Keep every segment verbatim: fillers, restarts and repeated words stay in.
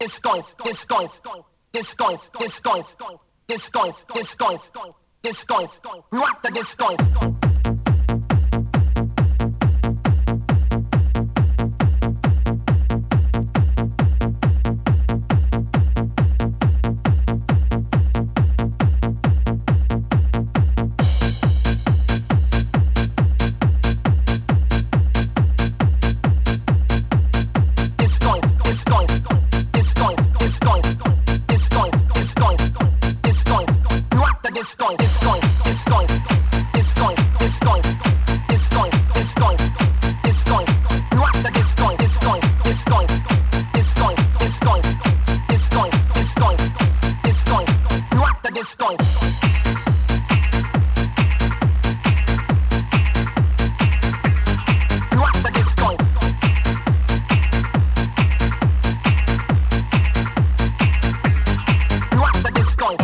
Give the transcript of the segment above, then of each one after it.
Discoins, discoins, discoins, discoins, discoins, discoins, discoins, what the discoins? Discoins, discoins, discoins, discoins, discoins, discoins, discoins, discoins, what the discoins, discoins, discoins, discoins, discoins, discoins, discoins, discoins, what the discoins. What the discoins. What the discoins.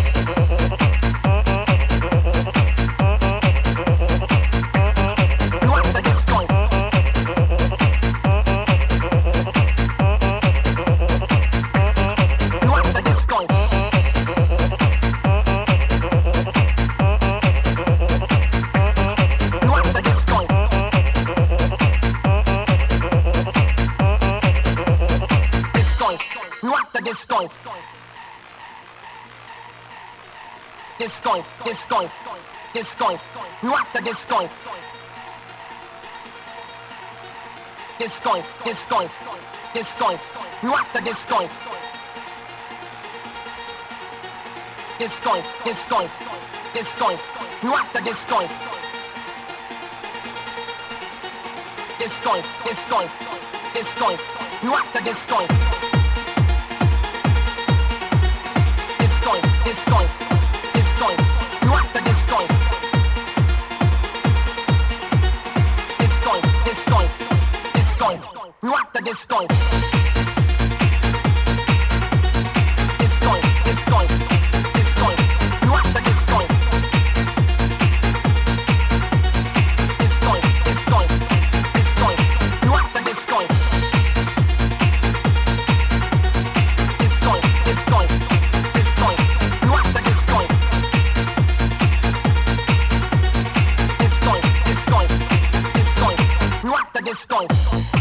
Discoins, discoins, discoins, discoins, what the discoins? Discoins, discoins, discoins, what the discoins? Discoins, discoins, discoins, what the discoins? Discoins, discoins, discoins, what the discoins? Discoins, discoins, discoins, what the discoins? Discoins, discoins, discoins, what the discoins? Discoins, discoins, discoins, what the discoins? Discoins, discoins, discoins, what the discoins? Discoins, discoins. What the discoins? Discoins, discoins, discoins, what the discoins?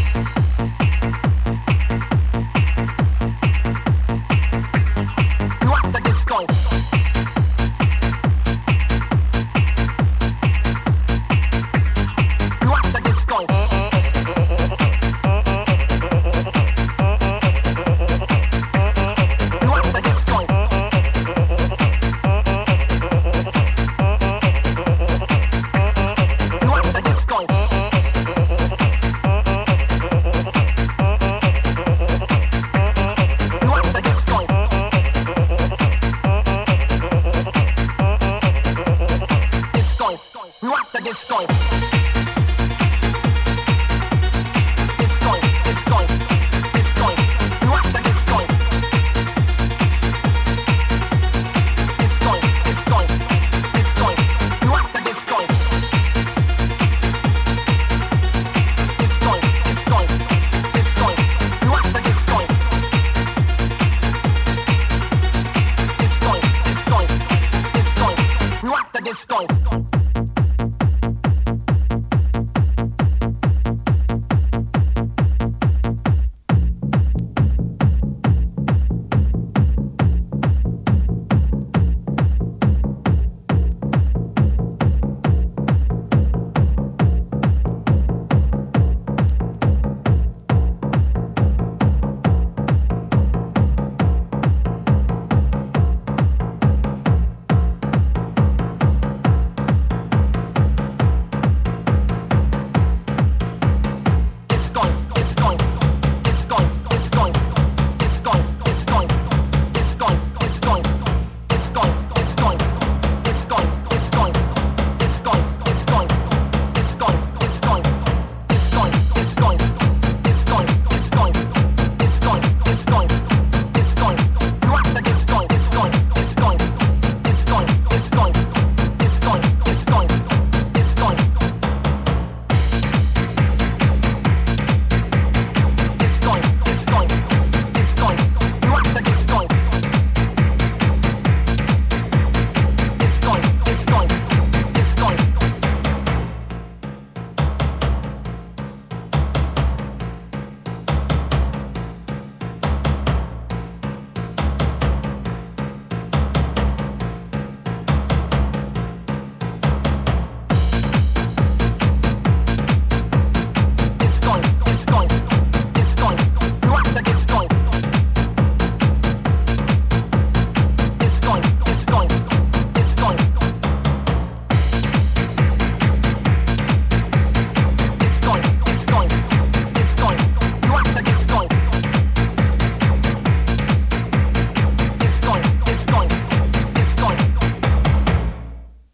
What the discoins? What the discoins? What the discoins? What the discoins? Discoins, discoins, discoins, what the discoins? Discoins, discoins, discoins, what the discoins? Discoins, discoins, discoins, what the discoins? Discoins, discoins, discoins, what the discoins?